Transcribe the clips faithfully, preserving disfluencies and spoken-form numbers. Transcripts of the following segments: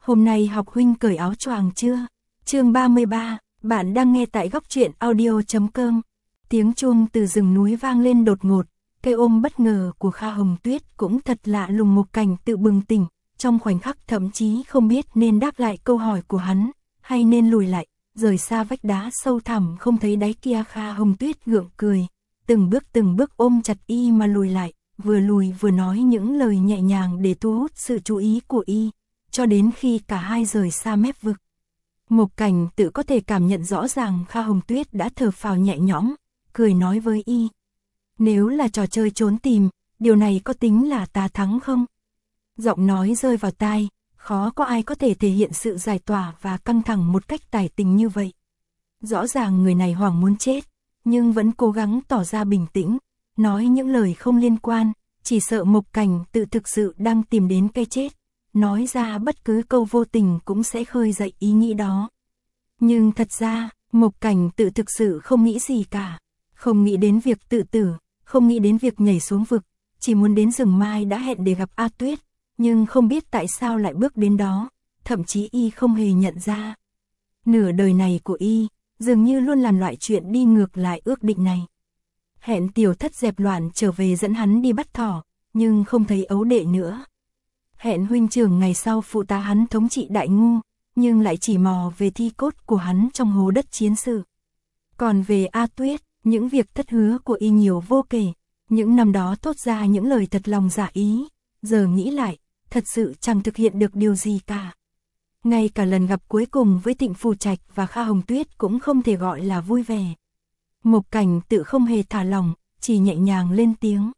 Hôm nay học huynh cởi áo choàng chưa? Chương ba mươi ba, bạn đang nghe tại góc truyện audio chấm com. Tiếng chuông từ rừng núi vang lên đột ngột, cây ôm bất ngờ của Kha Hồng Tuyết cũng thật lạ lùng. Một Cảnh tự bừng tỉnh, trong khoảnh khắc thậm chí không biết nên đáp lại câu hỏi của hắn, hay nên lùi lại, rời xa vách đá sâu thẳm không thấy đáy kia. Kha Hồng Tuyết gượng cười, từng bước từng bước ôm chặt y mà lùi lại, vừa lùi vừa nói những lời nhẹ nhàng để thu hút sự chú ý của y, cho đến khi cả hai rời xa mép vực. Một Cảnh tự có thể cảm nhận rõ ràng Kha Hồng Tuyết đã thở phào nhẹ nhõm, cười nói với y. Nếu là trò chơi trốn tìm, điều này có tính là ta thắng không? Giọng nói rơi vào tai, khó có ai có thể thể hiện sự giải tỏa và căng thẳng một cách tài tình như vậy. Rõ ràng người này hoảng muốn chết, nhưng vẫn cố gắng tỏ ra bình tĩnh, nói những lời không liên quan, chỉ sợ Một Cảnh tự thực sự đang tìm đến cái chết. Nói ra bất cứ câu vô tình cũng sẽ khơi dậy ý nghĩ đó. Nhưng thật ra, Một Cảnh tự thực sự không nghĩ gì cả. Không nghĩ đến việc tự tử, không nghĩ đến việc nhảy xuống vực, chỉ muốn đến rừng mai đã hẹn để gặp A Tuyết, nhưng không biết tại sao lại bước đến đó, thậm chí y không hề nhận ra. Nửa đời này của y, dường như luôn làm loại chuyện đi ngược lại ước định này. Hẹn tiểu thất dẹp loạn trở về dẫn hắn đi bắt thỏ, nhưng không thấy ấu đệ nữa. Hẹn huynh trưởng ngày sau phụ tá hắn thống trị Đại Ngu, nhưng lại chỉ mò về thi cốt của hắn trong hố đất chiến sự. Còn về A Tuyết, những việc thất hứa của y nhiều vô kể, những năm đó thốt ra những lời thật lòng giả ý, giờ nghĩ lại, thật sự chẳng thực hiện được điều gì cả. Ngay cả lần gặp cuối cùng với Tịnh Phù Trạch và Kha Hồng Tuyết cũng không thể gọi là vui vẻ. Một Cảnh tự không hề thả lòng, chỉ nhẹ nhàng lên tiếng.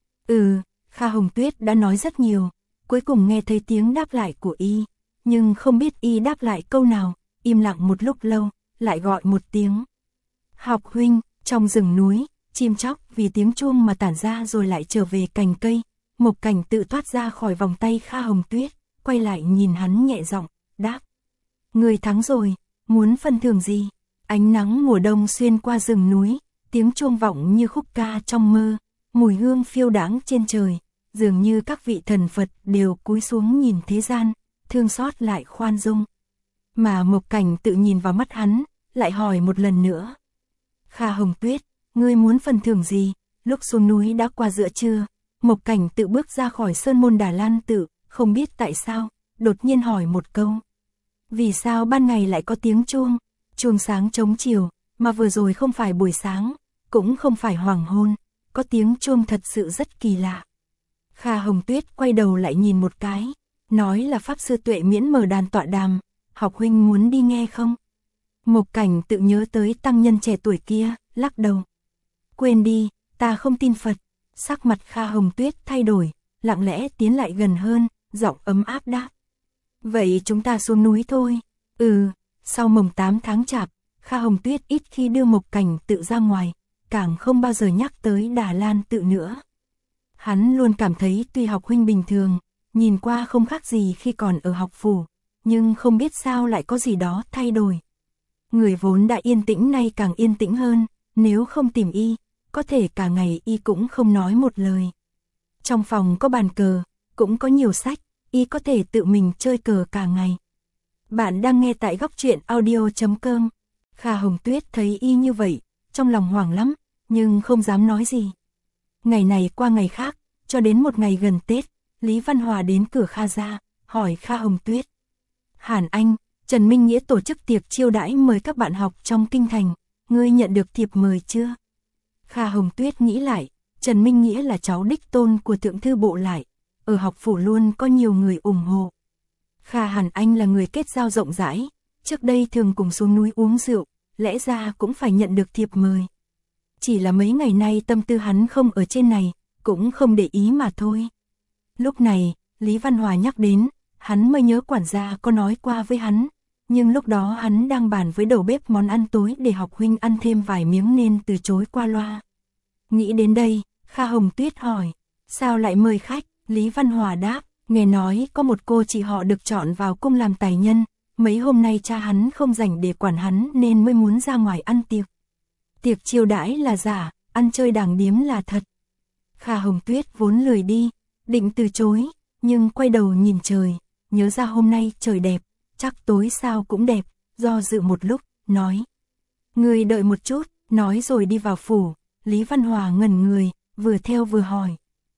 Ừ, Kha Hồng Tuyết đã nói rất nhiều. Cuối cùng nghe thấy tiếng đáp lại của y, nhưng không biết y đáp lại câu nào, im lặng một lúc lâu, lại gọi một tiếng. Học huynh, trong rừng núi, chim chóc vì tiếng chuông mà tản ra rồi lại trở về cành cây. Một Cảnh tự thoát ra khỏi vòng tay Kha Hồng Tuyết, quay lại nhìn hắn nhẹ giọng, đáp. Người thắng rồi, muốn phần thưởng gì? Ánh nắng mùa đông xuyên qua rừng núi, tiếng chuông vọng như khúc ca trong mơ, mùi hương phiêu đãng trên trời. Dường như các vị thần Phật đều cúi xuống nhìn thế gian, thương xót lại khoan dung. Mà Một Cảnh tự nhìn vào mắt hắn, lại hỏi một lần nữa. Kha Hồng Tuyết, ngươi muốn phần thưởng gì? Lúc xuống núi đã qua giữa trưa, Một Cảnh tự bước ra khỏi sơn môn Đà Lan tự, không biết tại sao, đột nhiên hỏi một câu. Vì sao ban ngày lại có tiếng chuông? Chuông sáng trống chiều, mà vừa rồi không phải buổi sáng, cũng không phải hoàng hôn, có tiếng chuông thật sự rất kỳ lạ. Kha Hồng Tuyết quay đầu lại nhìn một cái, nói là Pháp Sư Tuệ Miễn mở đàn tọa đàm, học huynh muốn đi nghe không? Một Cảnh tự nhớ tới tăng nhân trẻ tuổi kia, lắc đầu. Quên đi, ta không tin Phật. Sắc mặt Kha Hồng Tuyết thay đổi, lặng lẽ tiến lại gần hơn, giọng ấm áp đáp. Vậy chúng ta xuống núi thôi. Ừ, sau mồng tám tháng chạp, Kha Hồng Tuyết ít khi đưa Một Cảnh tự ra ngoài, càng không bao giờ nhắc tới Đà Lan tự nữa. Hắn luôn cảm thấy tuy học huynh bình thường, nhìn qua không khác gì khi còn ở học phủ, nhưng không biết sao lại có gì đó thay đổi. Người vốn đã yên tĩnh nay càng yên tĩnh hơn, nếu không tìm y, có thể cả ngày y cũng không nói một lời. Trong phòng có bàn cờ, cũng có nhiều sách, y có thể tự mình chơi cờ cả ngày. Bạn đang nghe tại góc truyện audio chấm com. Kha Hồng Tuyết thấy y như vậy, trong lòng hoảng lắm, nhưng không dám nói gì. Ngày này qua ngày khác, cho đến một ngày gần Tết, Lý Văn Hòa đến cửa Kha gia, hỏi Kha Hồng Tuyết. Hàn Anh, Trần Minh Nghĩa tổ chức tiệc chiêu đãi mời các bạn học trong kinh thành, ngươi nhận được thiệp mời chưa? Kha Hồng Tuyết nghĩ lại, Trần Minh Nghĩa là cháu đích tôn của thượng thư bộ lại, ở học phủ luôn có nhiều người ủng hộ. Kha Hàn Anh là người kết giao rộng rãi, trước đây thường cùng xuống núi uống rượu, lẽ ra cũng phải nhận được thiệp mời. Chỉ là mấy ngày nay tâm tư hắn không ở trên này, cũng không để ý mà thôi. Lúc này, Lý Văn Hòa nhắc đến, hắn mới nhớ quản gia có nói qua với hắn, nhưng lúc đó hắn đang bàn với đầu bếp món ăn tối để học huynh ăn thêm vài miếng nên từ chối qua loa. Nghĩ đến đây, Kha Hồng Tuyết hỏi, sao lại mời khách? Lý Văn Hòa đáp, nghe nói có một cô chị họ được chọn vào cung làm tài nhân, mấy hôm nay cha hắn không rảnh để quản hắn nên mới muốn ra ngoài ăn tiệc. Tiệc chiêu đãi là giả, ăn chơi đàng điếm là thật. Kha Hồng Tuyết vốn lười đi, định từ chối, nhưng quay đầu nhìn trời, nhớ ra hôm nay trời đẹp, chắc tối sao cũng đẹp, do dự một lúc, nói. Người đợi một chút, nói rồi đi vào phủ. Lý Văn Hòa ngẩn người, vừa theo vừa hỏi.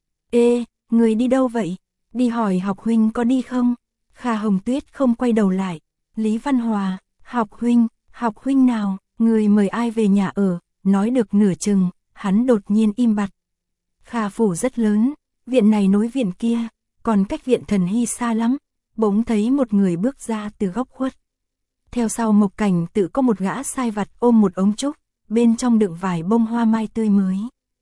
Ê, người đi đâu vậy? Đi hỏi học huynh có đi không? Kha Hồng Tuyết không quay đầu lại. Lý Văn Hòa, học huynh, học huynh nào, người mời ai về nhà ở, nói được nửa chừng, hắn đột nhiên im bặt. Kha phủ rất lớn, viện này nối viện kia, còn cách viện Thần Hy xa lắm, bỗng thấy một người bước ra từ góc khuất. Theo sau Mộc Cảnh Tự có một gã sai vặt ôm một ống trúc, bên trong đựng vài bông hoa mai tươi mới.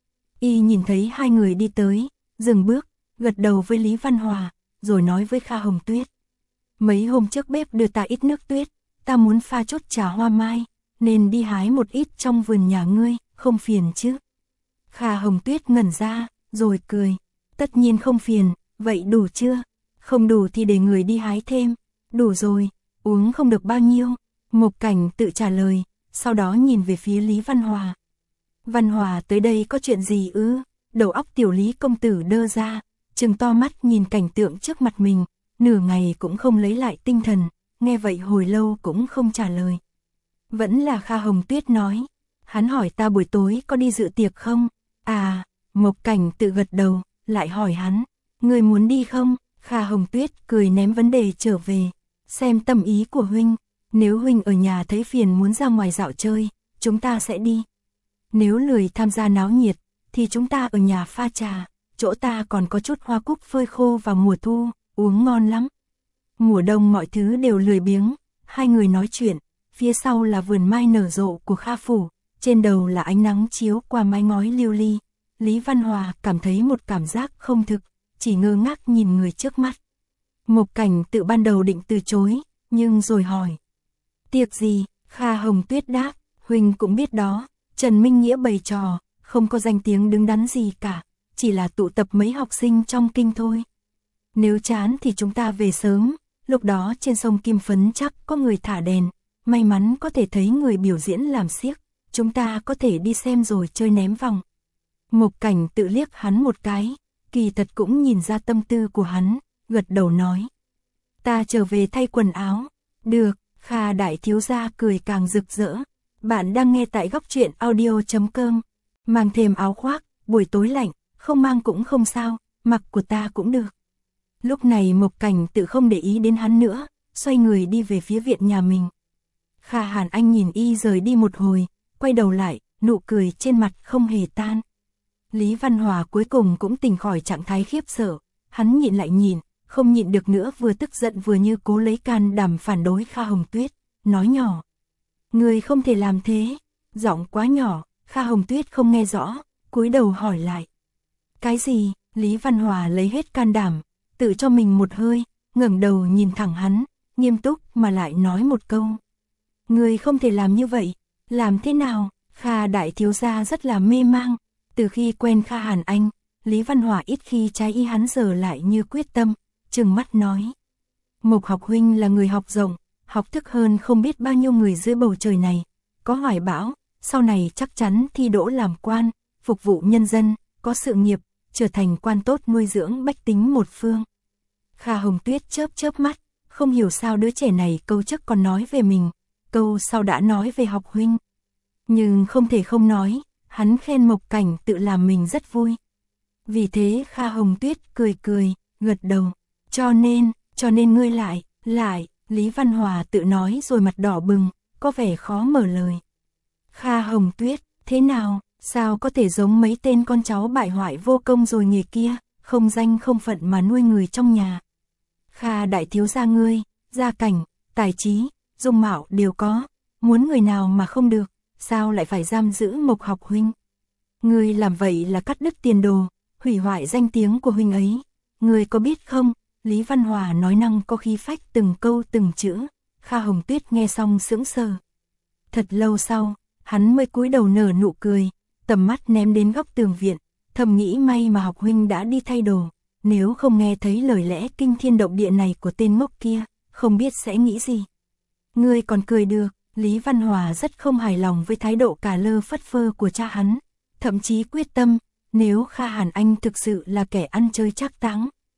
Y nhìn thấy hai người đi tới, dừng bước, gật đầu với Lý Văn Hòa, rồi nói với Kha Hồng Tuyết. Mấy hôm trước bếp đưa ta ít nước tuyết, ta muốn pha chút trà hoa mai, nên đi hái một ít trong vườn nhà ngươi, không phiền chứ? Kha Hồng Tuyết ngẩn ra, rồi cười. Tất nhiên không phiền, vậy đủ chưa? Không đủ thì để người đi hái thêm. Đủ rồi, uống không được bao nhiêu. Mộc Cảnh Tự trả lời, sau đó nhìn về phía Lý Văn Hòa. Văn Hòa tới đây có chuyện gì ư? Đầu óc tiểu Lý công tử đơ ra, trừng to mắt nhìn cảnh tượng trước mặt mình, nửa ngày cũng không lấy lại tinh thần, nghe vậy hồi lâu cũng không trả lời. Vẫn là Kha Hồng Tuyết nói, hắn hỏi ta buổi tối có đi dự tiệc không? À, Mộc Cảnh Tự gật đầu, lại hỏi hắn, người muốn đi không? Kha Hồng Tuyết cười ném vấn đề trở về, xem tâm ý của huynh, nếu huynh ở nhà thấy phiền muốn ra ngoài dạo chơi, chúng ta sẽ đi. Nếu lười tham gia náo nhiệt, thì chúng ta ở nhà pha trà, chỗ ta còn có chút hoa cúc phơi khô vào mùa thu, uống ngon lắm. Mùa đông mọi thứ đều lười biếng, hai người nói chuyện, phía sau là vườn mai nở rộ của Kha phủ, trên đầu là ánh nắng chiếu qua mái ngói liêu ly. Lý Văn Hòa cảm thấy một cảm giác không thực, chỉ ngơ ngác nhìn người trước mắt. Mộc Cảnh Tự ban đầu định từ chối, nhưng rồi hỏi. Tiệc gì? Kha Hồng Tuyết đáp, huynh cũng biết đó, Trần Minh Nghĩa bày trò, không có danh tiếng đứng đắn gì cả, chỉ là tụ tập mấy học sinh trong kinh thôi. Nếu chán thì chúng ta về sớm, lúc đó trên sông Kim Phấn chắc có người thả đèn, may mắn có thể thấy người biểu diễn làm xiếc, chúng ta có thể đi xem rồi chơi ném vòng. Mộc Cảnh Tự liếc hắn một cái, kỳ thật cũng nhìn ra tâm tư của hắn, gật đầu nói. Ta trở về thay quần áo. Được, Kha đại thiếu gia cười càng rực rỡ. Bạn đang nghe tại góc truyện audio chấm com. Mang thêm áo khoác, buổi tối lạnh, không mang cũng không sao, mặc của ta cũng được. Lúc này Mộc Cảnh Tự không để ý đến hắn nữa, xoay người đi về phía viện nhà mình. Kha Hàn Anh nhìn y rời đi một hồi, quay đầu lại, nụ cười trên mặt không hề tan. Lý Văn Hòa cuối cùng cũng tỉnh khỏi trạng thái khiếp sợ, hắn nhịn lại nhìn, không nhịn được nữa, vừa tức giận vừa như cố lấy can đảm phản đối Kha Hồng Tuyết, nói nhỏ. Người không thể làm thế, giọng quá nhỏ, Kha Hồng Tuyết không nghe rõ, cúi đầu hỏi lại. Cái gì? Lý Văn Hòa lấy hết can đảm, tự cho mình một hơi, ngẩng đầu nhìn thẳng hắn, nghiêm túc mà lại nói một câu. Người không thể làm như vậy, làm thế nào? Kha đại thiếu gia rất là mê mang, từ khi quen Kha Hàn Anh, Lý Văn Hòa ít khi trái ý hắn giờ lại như quyết tâm, trừng mắt nói. Mộc học huynh là người học rộng, học thức hơn không biết bao nhiêu người dưới bầu trời này, có hoài bão, sau này chắc chắn thi đỗ làm quan, phục vụ nhân dân, có sự nghiệp, trở thành quan tốt nuôi dưỡng bách tính một phương. Kha Hồng Tuyết chớp chớp mắt, không hiểu sao đứa trẻ này câu trước còn nói về mình, câu sau đã nói về học huynh. Nhưng không thể không nói, hắn khen Mộc Cảnh Tự làm mình rất vui. Vì thế Kha Hồng Tuyết cười cười, gật đầu. Cho nên, cho nên ngươi lại, lại, Lý Văn Hòa tự nói rồi mặt đỏ bừng, có vẻ khó mở lời. Kha Hồng Tuyết, thế nào, sao có thể giống mấy tên con cháu bại hoại vô công rồi nghề kia, không danh không phận mà nuôi người trong nhà. Kha đại thiếu gia ngươi, gia cảnh, tài trí, dung mạo đều có, muốn người nào mà không được, sao lại phải giam giữ Mộc học huynh? Ngươi làm vậy là cắt đứt tiền đồ, hủy hoại danh tiếng của huynh ấy. Ngươi có biết không? Lý Văn Hòa nói năng có khí phách từng câu từng chữ. Kha Hồng Tuyết nghe xong sững sờ. Thật lâu sau, hắn mới cúi đầu nở nụ cười, tầm mắt ném đến góc tường viện, thầm nghĩ may mà học huynh đã đi thay đồ, nếu không nghe thấy lời lẽ kinh thiên động địa này của tên ngốc kia, không biết sẽ nghĩ gì. Ngươi còn cười được. Lý Văn Hòa rất không hài lòng với thái độ cà lơ phất phơ của cha hắn, thậm chí quyết tâm, nếu Kha Hàn Anh thực sự là kẻ ăn chơi trác táng,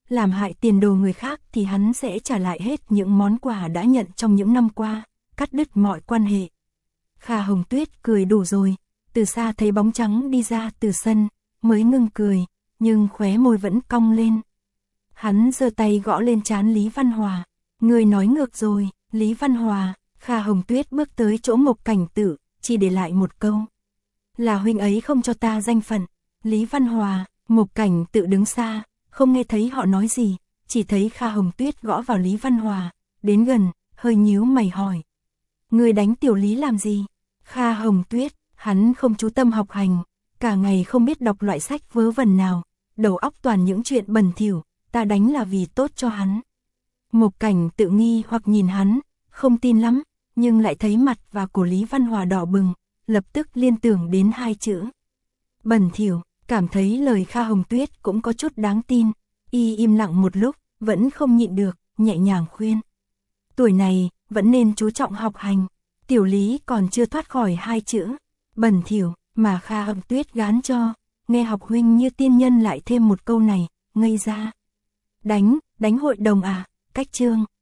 làm hại tiền đồ người khác thì hắn sẽ trả lại hết những món quà đã nhận trong những năm qua, cắt đứt mọi quan hệ. Kha Hồng Tuyết cười đủ rồi, từ xa thấy bóng trắng đi ra từ sân, mới ngưng cười, nhưng khóe môi vẫn cong lên. Hắn giơ tay gõ lên trán Lý Văn Hòa, người nói ngược rồi, Lý Văn Hòa. Kha Hồng Tuyết bước tới chỗ Mộc Cảnh Tự, chỉ để lại một câu. Là huynh ấy không cho ta danh phận. Lý Văn Hòa. Mộc Cảnh Tự đứng xa, không nghe thấy họ nói gì, chỉ thấy Kha Hồng Tuyết gõ vào Lý Văn Hòa, đến gần, hơi nhíu mày hỏi. Người đánh tiểu Lý làm gì? Kha Hồng Tuyết, hắn không chú tâm học hành, cả ngày không biết đọc loại sách vớ vẩn nào, đầu óc toàn những chuyện bẩn thỉu, ta đánh là vì tốt cho hắn. Mộc Cảnh Tự nghi hoặc nhìn hắn, không tin lắm, nhưng lại thấy mặt và cổ Lý Văn Hòa đỏ bừng, lập tức liên tưởng đến hai chữ. Bẩn thỉu, cảm thấy lời Kha Hồng Tuyết cũng có chút đáng tin, y im lặng một lúc, vẫn không nhịn được, nhẹ nhàng khuyên. Tuổi này, vẫn nên chú trọng học hành, tiểu Lý còn chưa thoát khỏi hai chữ, bẩn thỉu, mà Kha Hồng Tuyết gán cho, nghe học huynh như tiên nhân lại thêm một câu này, ngây ra. Đánh, đánh hội đồng à, cách chương.